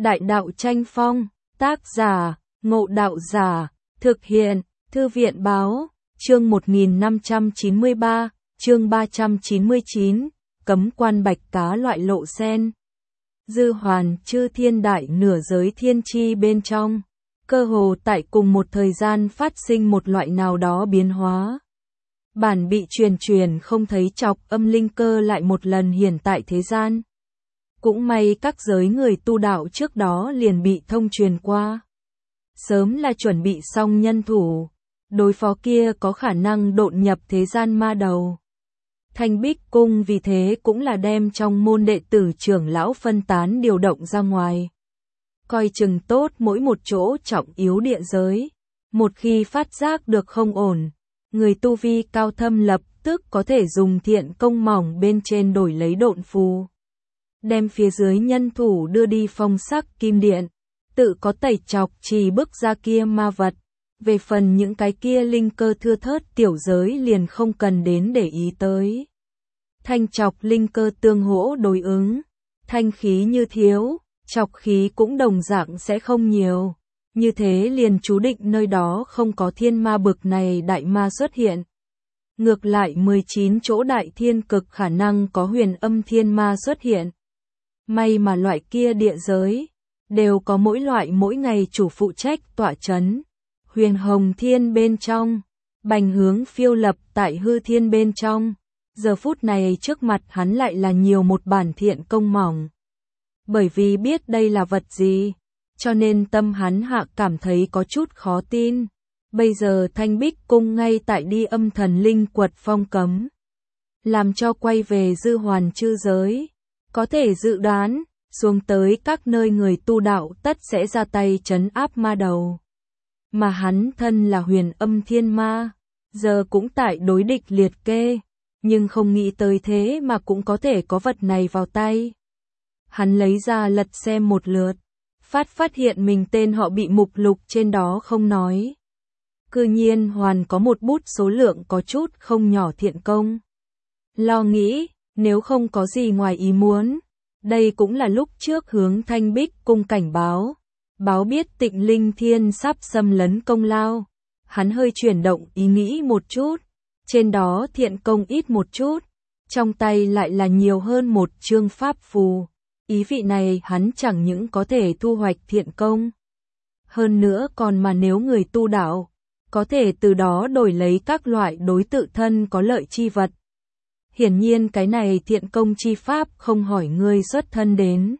Đại đạo tranh phong, tác giả, Ngộ Đạo Giả, thực hiện, Thư viện Báo, chương 1593, chương 399, cấm quan bạch cá loại lộ sen. Dư hoàn chư thiên đại nửa giới thiên chi bên trong, cơ hồ tại cùng một thời gian phát sinh một loại nào đó biến hóa. Bản bị truyền không thấy chọc âm linh cơ lại một lần hiển tại thế gian. Cũng may các giới người tu đạo trước đó liền bị thông truyền qua. Sớm là chuẩn bị xong nhân thủ, đối phó kia có khả năng độn nhập thế gian ma đầu. Thanh Bích Cung vì thế cũng là đem trong môn đệ tử trưởng lão phân tán điều động ra ngoài. Coi chừng tốt mỗi một chỗ trọng yếu địa giới. Một khi phát giác được không ổn, người tu vi cao thâm lập tức có thể dùng thiện công mỏng bên trên đổi lấy độn phù. Đem phía dưới nhân thủ đưa đi phong sắc kim điện, tự có tẩy chọc trì bức ra kia ma vật. Về phần những cái kia linh cơ thưa thớt tiểu giới liền không cần đến để ý tới. Thanh chọc linh cơ tương hỗ đối ứng, thanh khí như thiếu, chọc khí cũng đồng dạng sẽ không nhiều. Như thế liền chú định nơi đó không có thiên ma bực này đại ma xuất hiện. Ngược lại 19 chỗ đại thiên cực khả năng có huyền âm thiên ma xuất hiện. May mà loại kia địa giới, đều có mỗi loại mỗi ngày chủ phụ trách tọa chấn. Huyền hồng thiên bên trong, bành hướng phiêu lập tại hư thiên bên trong. Giờ phút này trước mặt hắn lại là nhiều một bản thiện công mỏng. Bởi vì biết đây là vật gì, cho nên tâm hắn hạ cảm thấy có chút khó tin. Bây giờ Thanh Bích Cung ngay tại đi âm thần linh quật phong cấm, làm cho quay về dư hoàn chư giới. Có thể dự đoán, xuống tới các nơi người tu đạo tất sẽ ra tay trấn áp ma đầu. Mà hắn thân là huyền âm thiên ma, giờ cũng tại đối địch liệt kê, nhưng không nghĩ tới thế mà cũng có thể có vật này vào tay. Hắn lấy ra lật xem một lượt, phát hiện mình tên họ bị mục lục trên đó không nói. Cư nhiên hoàn có một bút số lượng có chút không nhỏ thiện công. Lo nghĩ, nếu không có gì ngoài ý muốn, đây cũng là lúc trước hướng Thanh Bích Cung cảnh báo. Báo biết Tịnh Linh Thiên sắp xâm lấn công lao. Hắn hơi chuyển động ý nghĩ một chút. Trên đó thiện công ít một chút. Trong tay lại là nhiều hơn một chương pháp phù. Ý vị này hắn chẳng những có thể thu hoạch thiện công. Hơn nữa còn mà nếu người tu đạo, có thể từ đó đổi lấy các loại đối tự thân có lợi chi vật. Hiển nhiên cái này thiện công chi pháp không hỏi ngươi xuất thân đến,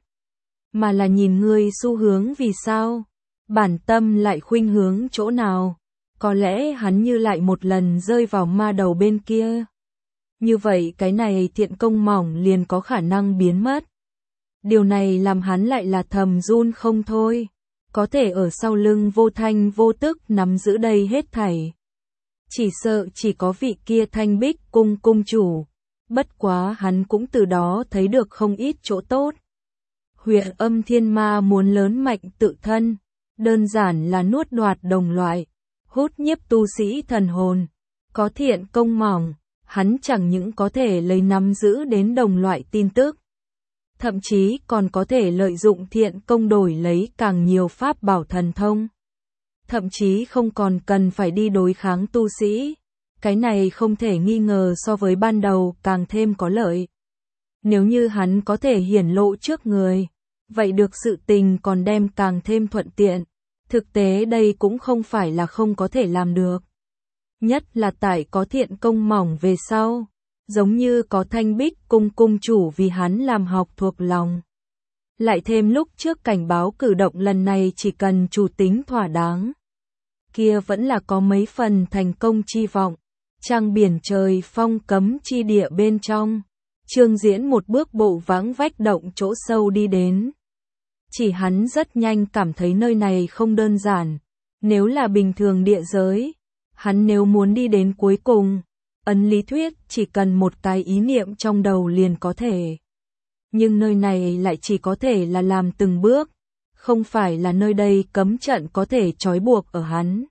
mà là nhìn ngươi xu hướng vì sao, bản tâm lại khuynh hướng chỗ nào. Có lẽ hắn như lại một lần rơi vào ma đầu bên kia. Như vậy cái này thiện công mỏng liền có khả năng biến mất. Điều này làm hắn lại là thầm run không thôi. Có thể ở sau lưng vô thanh vô tức nắm giữ đây hết thảy. Chỉ sợ chỉ có vị kia Thanh Bích Cung cung chủ. Bất quá hắn cũng từ đó thấy được không ít chỗ tốt. Huyền âm thiên ma muốn lớn mạnh tự thân, đơn giản là nuốt đoạt đồng loại, hút nhiếp tu sĩ thần hồn. Có thiện công mỏng, hắn chẳng những có thể lấy nắm giữ đến đồng loại tin tức, thậm chí còn có thể lợi dụng thiện công đổi lấy càng nhiều pháp bảo thần thông. Thậm chí không còn cần phải đi đối kháng tu sĩ. Cái này không thể nghi ngờ so với ban đầu càng thêm có lợi. Nếu như hắn có thể hiển lộ trước người, vậy được sự tình còn đem càng thêm thuận tiện. Thực tế đây cũng không phải là không có thể làm được. Nhất là tại có thiện công mỏng về sau, giống như có Thanh Bích Cung cung chủ vì hắn làm học thuộc lòng. Lại thêm lúc trước cảnh báo cử động lần này chỉ cần chủ tính thỏa đáng, kia vẫn là có mấy phần thành công chi vọng. Trăng biển trời phong cấm chi địa bên trong, Trương Diễn một bước bộ vãng vách động chỗ sâu đi đến. Chỉ hắn rất nhanh cảm thấy nơi này không đơn giản. Nếu là bình thường địa giới, hắn nếu muốn đi đến cuối cùng, ấn lý thuyết chỉ cần một cái ý niệm trong đầu liền có thể. Nhưng nơi này lại chỉ có thể là làm từng bước, không phải là nơi đây cấm trận có thể trói buộc ở hắn,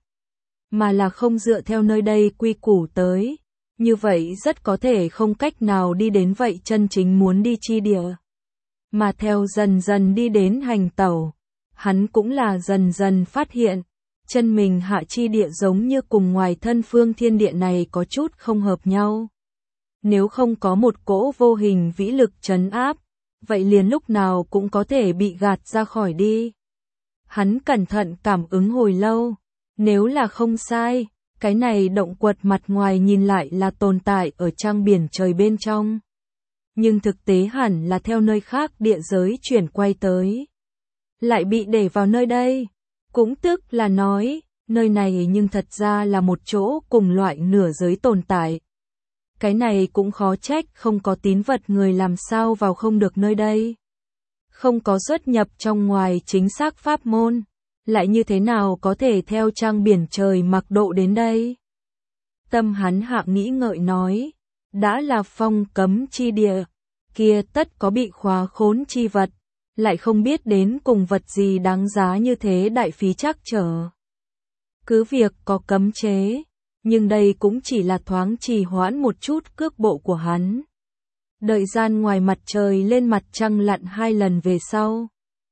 mà là không dựa theo nơi đây quy củ tới, như vậy rất có thể không cách nào đi đến vậy chân chính muốn đi chi địa. Mà theo dần dần đi đến hành tẩu, Hắn cũng là dần dần phát hiện, chân mình hạ chi địa giống như cùng ngoài thân phương thiên địa này có chút không hợp nhau. Nếu không có một cỗ vô hình vĩ lực trấn áp, vậy liền lúc nào cũng có thể bị gạt ra khỏi đi. Hắn cẩn thận cảm ứng hồi lâu, nếu là không sai, cái này động quật mặt ngoài nhìn lại là tồn tại ở trang biển trời bên trong. Nhưng thực tế hẳn là theo nơi khác địa giới chuyển quay tới. Lại bị để vào nơi đây, cũng tức là nói, nơi này nhưng thật ra là một chỗ cùng loại nửa giới tồn tại. Cái này cũng khó trách không có tín vật người làm sao vào không được nơi đây. Không có xuất nhập trong ngoài chính xác pháp môn, lại như thế nào có thể theo trang biển trời mặc độ đến đây. Tâm hắn hạ nghĩ ngợi nói, đã là phong cấm chi địa, kia tất có bị khóa khốn chi vật, lại không biết đến cùng vật gì đáng giá như thế đại phí trắc trở. Cứ việc có cấm chế, nhưng đây cũng chỉ là thoáng trì hoãn một chút cước bộ của hắn. Đợi gian ngoài mặt trời lên mặt trăng lặn 2 lần về sau.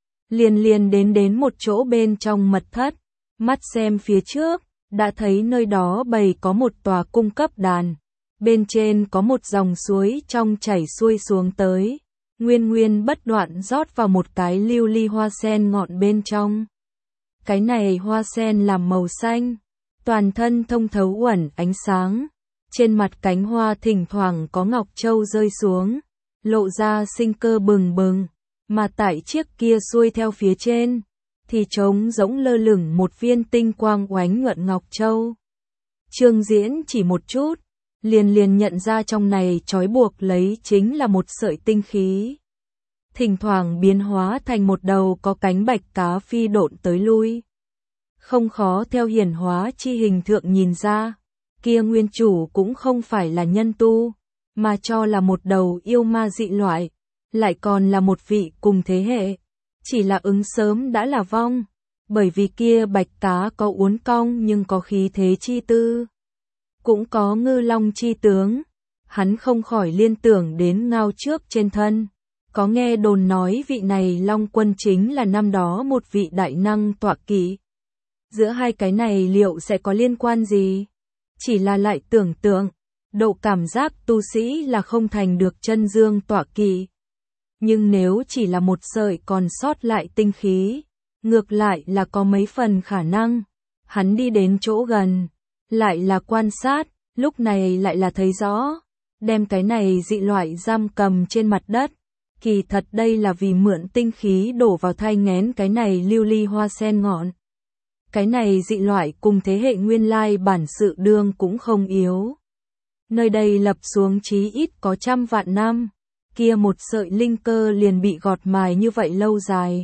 Liền đến một chỗ bên trong mật thất, mắt xem phía trước, đã thấy nơi đó bày có một tòa cung cấp đàn. Bên trên có một dòng suối trong chảy xuôi xuống tới, nguyên bất đoạn rót vào một cái lưu ly hoa sen ngọn bên trong. Cái này hoa sen làm màu xanh, toàn thân thông thấu uẩn ánh sáng, trên mặt cánh hoa thỉnh thoảng có ngọc châu rơi xuống, lộ ra sinh cơ bừng bừng, mà tại chiếc kia xuôi theo phía trên, thì trống rỗng lơ lửng một viên tinh quang oánh nhuận ngọc châu. Trương Diễn chỉ một chút, liền nhận ra trong này trói buộc lấy chính là một sợi tinh khí. Thỉnh thoảng biến hóa thành một đầu có cánh bạch cá phi độn tới lui. Không khó theo hiển hóa chi hình thượng nhìn ra, kia nguyên chủ cũng không phải là nhân tu, mà cho là một đầu yêu ma dị loại, lại còn là một vị cùng thế hệ, chỉ là ứng sớm đã là vong, bởi vì kia bạch cá có uốn cong nhưng có khí thế chi tư, cũng có ngư long chi tướng, hắn không khỏi liên tưởng đến ngao trước trên thân. Có nghe đồn nói vị này Long Quân chính là năm đó một vị đại năng tọa kỵ. Giữa hai cái này liệu sẽ có liên quan gì? Chỉ là lại tưởng tượng, độ cảm giác tu sĩ là không thành được chân dương tọa kỵ. Nhưng nếu chỉ là một sợi còn sót lại tinh khí, ngược lại là có mấy phần khả năng. Hắn đi đến chỗ gần, lại là quan sát, lúc này lại là thấy rõ, đem cái này dị loại giam cầm trên mặt đất. Kỳ thật đây là vì mượn tinh khí đổ vào thai nghén cái này lưu ly hoa sen ngọn. Cái này dị loại cùng thế hệ nguyên lai bản sự đương cũng không yếu. Nơi đây lập xuống chí ít có 100 vạn năm, kia một sợi linh cơ liền bị gọt mài như vậy lâu dài.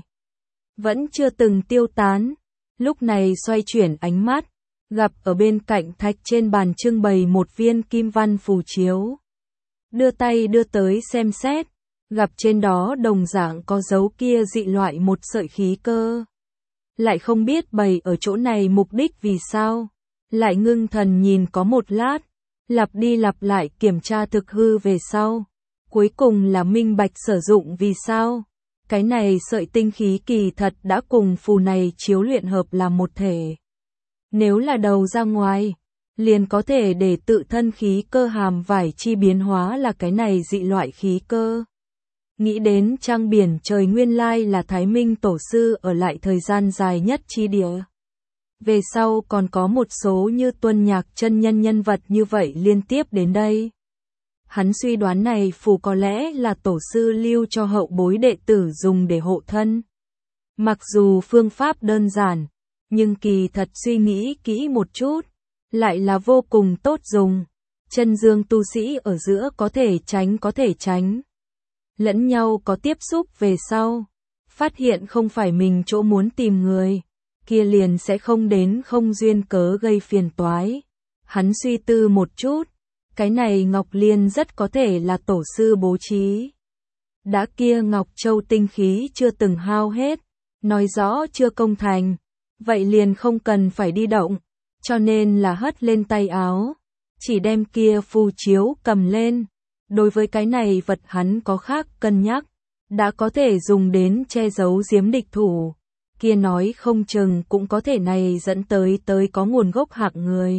Vẫn chưa từng tiêu tán, lúc này xoay chuyển ánh mắt, gặp ở bên cạnh thạch trên bàn trưng bày một viên kim văn phù chiếu. Đưa tay đưa tới xem xét. Gặp trên đó đồng dạng có dấu kia dị loại một sợi khí cơ. Lại không biết bày ở chỗ này mục đích vì sao. Lại ngưng thần nhìn có một lát, lặp đi lặp lại kiểm tra thực hư về sau. Cuối cùng là minh bạch sử dụng vì sao. Cái này sợi tinh khí kỳ thật đã cùng phù này chiếu luyện hợp làm một thể. Nếu là đầu ra ngoài, liền có thể để tự thân khí cơ hàm vải chi biến hóa là cái này dị loại khí cơ. Nghĩ đến trang biển trời nguyên lai là Thái Minh Tổ sư ở lại thời gian dài nhất chi địa. Về sau còn có một số như Tuân Nhạc chân nhân nhân vật như vậy liên tiếp đến đây. Hắn suy đoán này phù có lẽ là tổ sư lưu cho hậu bối đệ tử dùng để hộ thân. Mặc dù phương pháp đơn giản, nhưng kỳ thật suy nghĩ kỹ một chút, lại là vô cùng tốt dùng. Chân dương tu sĩ ở giữa có thể tránh. Lẫn nhau có tiếp xúc về sau, phát hiện không phải mình chỗ muốn tìm người, kia liền sẽ không đến không duyên cớ gây phiền toái. Hắn suy tư một chút, cái này Ngọc Liên rất có thể là tổ sư bố trí. Đã kia Ngọc Châu tinh khí chưa từng hao hết, nói rõ chưa công thành, vậy liền không cần phải đi động, cho nên là hất lên tay áo, chỉ đem kia phù chiếu cầm lên. Đối với cái này vật hắn có khác cân nhắc, đã có thể dùng đến che giấu giếm địch thủ, kia nói không chừng cũng có thể này dẫn tới có nguồn gốc hạng người.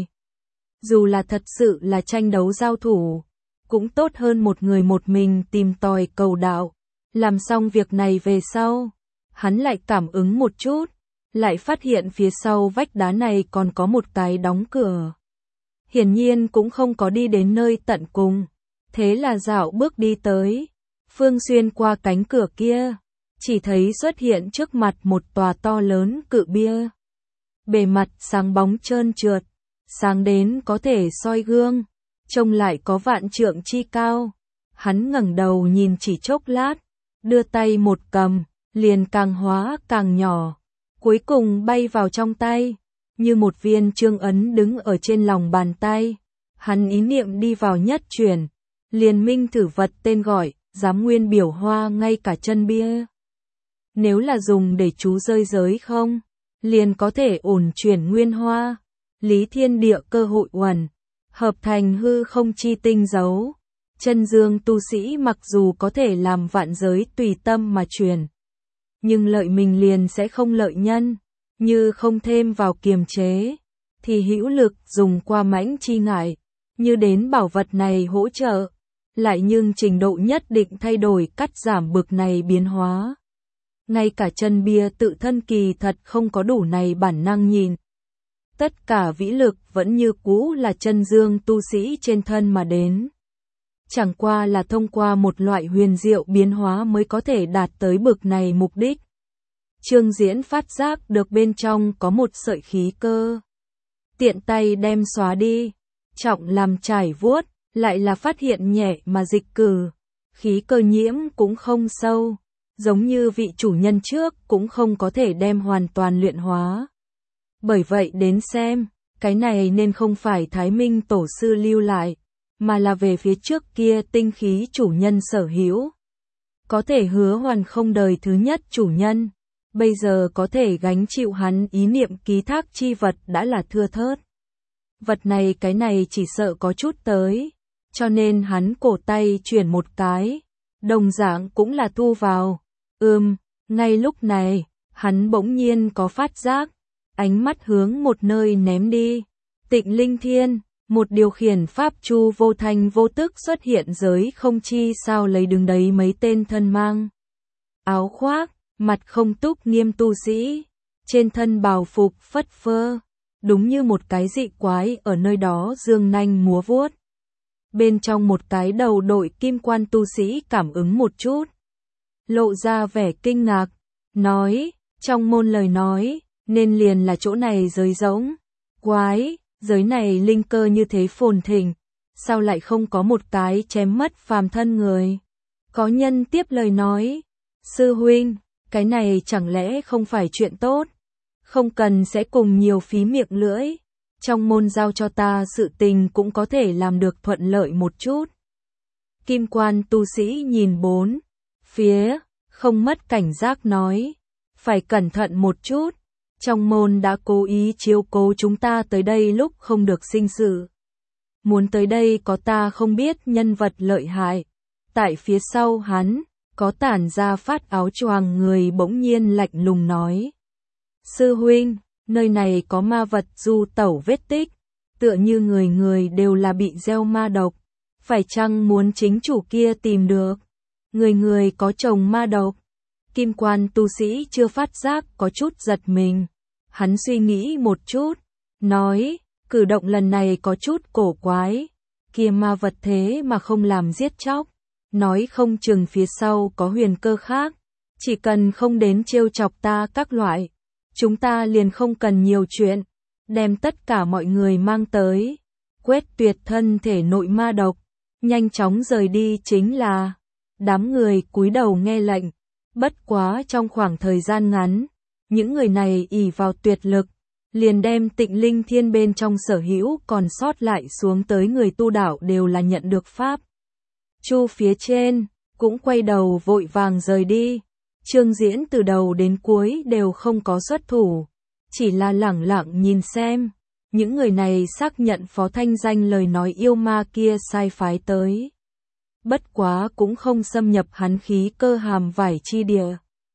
Dù là thật sự là tranh đấu giao thủ, cũng tốt hơn một người một mình tìm tòi cầu đạo. Làm xong việc này về sau, hắn lại cảm ứng một chút, lại phát hiện phía sau vách đá này còn có một cái đóng cửa. Hiển nhiên cũng không có đi đến nơi tận cùng, thế là dạo bước đi tới, Phương xuyên qua cánh cửa kia, chỉ thấy xuất hiện trước mặt một tòa to lớn cự bia. Bề mặt sáng bóng trơn trượt, sáng đến có thể soi gương, trông lại có vạn trượng chi cao. Hắn ngẩng đầu nhìn chỉ chốc lát, đưa tay một cầm, liền càng hóa càng nhỏ, cuối cùng bay vào trong tay, như một viên chương ấn đứng ở trên lòng bàn tay. Hắn ý niệm đi vào nhất chuyển, liền minh thử vật tên gọi, dám nguyên biểu hoa ngay cả chân bia. Nếu là dùng để chú rơi giới không, liền có thể ổn chuyển nguyên hoa, lý thiên địa cơ hội uẩn, hợp thành hư không chi tinh dấu. Chân dương tu sĩ mặc dù có thể làm vạn giới tùy tâm mà chuyển, nhưng lợi mình liền sẽ không lợi nhân, như không thêm vào kiềm chế, thì hữu lực dùng qua mãnh chi ngại, như đến bảo vật này hỗ trợ, lại nhưng trình độ nhất định thay đổi cắt giảm bực này biến hóa. Ngay cả chân bia tự thân kỳ thật không có đủ này bản năng nhìn. Tất cả vĩ lực vẫn như cũ là chân dương tu sĩ trên thân mà đến. Chẳng qua là thông qua một loại huyền diệu biến hóa mới có thể đạt tới bực này mục đích. Trương Diễn phát giác được bên trong có một sợi khí cơ. Tiện tay đem xóa đi, trọng làm trải vuốt, lại là phát hiện nhẹ mà dịch cử. Khí cơ nhiễm cũng không sâu, giống như vị chủ nhân trước cũng không có thể đem hoàn toàn luyện hóa. Bởi vậy đến xem, cái này nên không phải Thái Minh tổ sư lưu lại, mà là về phía trước kia tinh khí chủ nhân sở hữu. Có thể hứa hoàn không đời thứ nhất chủ nhân, bây giờ có thể gánh chịu hắn ý niệm ký thác chi vật đã là thưa thớt. Vật này cái này chỉ sợ có chút tới, cho nên hắn cổ tay chuyển một cái, đồng dạng cũng là thu vào. Ngay lúc này, hắn bỗng nhiên có phát giác, ánh mắt hướng một nơi ném đi. Tịnh Linh Thiên, một điều khiển pháp chu vô thanh vô tức xuất hiện giới không chi sao lấy đứng đấy mấy tên thân mang áo khoác, mặt không túc nghiêm tu sĩ, trên thân bào phục phất phơ, đúng như một cái dị quái ở nơi đó dương nanh múa vuốt. Bên trong một cái đầu đội kim quan tu sĩ cảm ứng một chút, lộ ra vẻ kinh ngạc, nói, trong môn lời nói, nên liền là chỗ này giới rỗng. Quái, giới này linh cơ như thế phồn thịnh, sao lại không có một cái chém mất phàm thân người? Có nhân tiếp lời nói, sư huynh, cái này chẳng lẽ không phải chuyện tốt? Không cần sẽ cùng nhiều phí miệng lưỡi, trong môn giao cho ta sự tình cũng có thể làm được thuận lợi một chút. Kim quan tu sĩ nhìn bốn phía, không mất cảnh giác nói, phải cẩn thận một chút. Trong môn đã cố ý chiếu cố chúng ta tới đây lúc không được sinh sự. Muốn tới đây có ta không biết nhân vật lợi hại. Tại phía sau hắn, có tản ra phát áo choàng người bỗng nhiên lạnh lùng nói. Sư huynh, nơi này có ma vật du tẩu vết tích, tựa như người người đều là bị gieo ma độc. Phải chăng muốn chính chủ kia tìm được? Người người có chồng ma độc. Kim quan tu sĩ chưa phát giác có chút giật mình. Hắn suy nghĩ một chút, nói, cử động lần này có chút cổ quái. Kia ma vật thế mà không làm giết chóc. Nói không chừng phía sau có huyền cơ khác. Chỉ cần không đến trêu chọc ta các loại. Chúng ta liền không cần nhiều chuyện. Đem tất cả mọi người mang tới. Quét tuyệt thân thể nội ma độc. Nhanh chóng rời đi chính là. Đám người cúi đầu nghe lệnh. Bất quá trong khoảng thời gian ngắn, những người này ỷ vào tuyệt lực, liền đem Tịnh Linh Thiên bên trong sở hữu còn sót lại xuống tới người tu đạo đều là nhận được pháp. Chu phía trên, cũng quay đầu vội vàng rời đi. Trương Diễn từ đầu đến cuối đều không có xuất thủ, chỉ là lẳng lặng nhìn xem. Những người này xác nhận Phó Thanh Danh lời nói yêu ma kia sai phái tới. Bất quá cũng không xâm nhập hắn khí cơ hàm vải chi địa.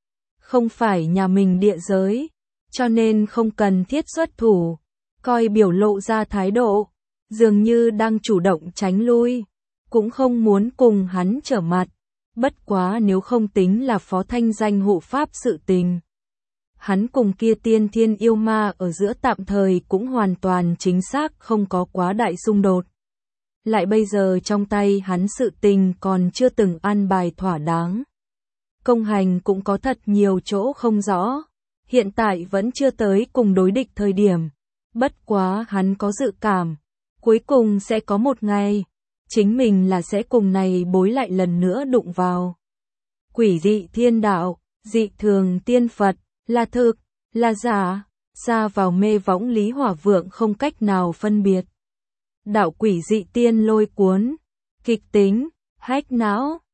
không phải nhà mình địa giới, cho nên không cần thiết xuất thủ, coi biểu lộ ra thái độ, dường như đang chủ động tránh lui, cũng không muốn cùng hắn trở mặt, bất quá nếu không tính là phó thanh danh hộ pháp sự tình. Hắn cùng kia tiên thiên yêu ma ở giữa tạm thời cũng hoàn toàn chính xác không có quá đại xung đột. Lại bây giờ trong tay hắn sự tình còn chưa từng an bài thỏa đáng. Công hành cũng có thật nhiều chỗ không rõ, hiện tại vẫn chưa tới cùng đối địch thời điểm. Bất quá hắn có dự cảm, cuối cùng sẽ có một ngày, chính mình là sẽ cùng này bối lại lần nữa đụng vào. Quỷ dị thiên đạo, dị thường tiên Phật, là thực, là giả, xa vào mê võng Lý Hỏa Vượng không cách nào phân biệt. Đạo quỷ dị tiên lôi cuốn, kịch tính, hách não,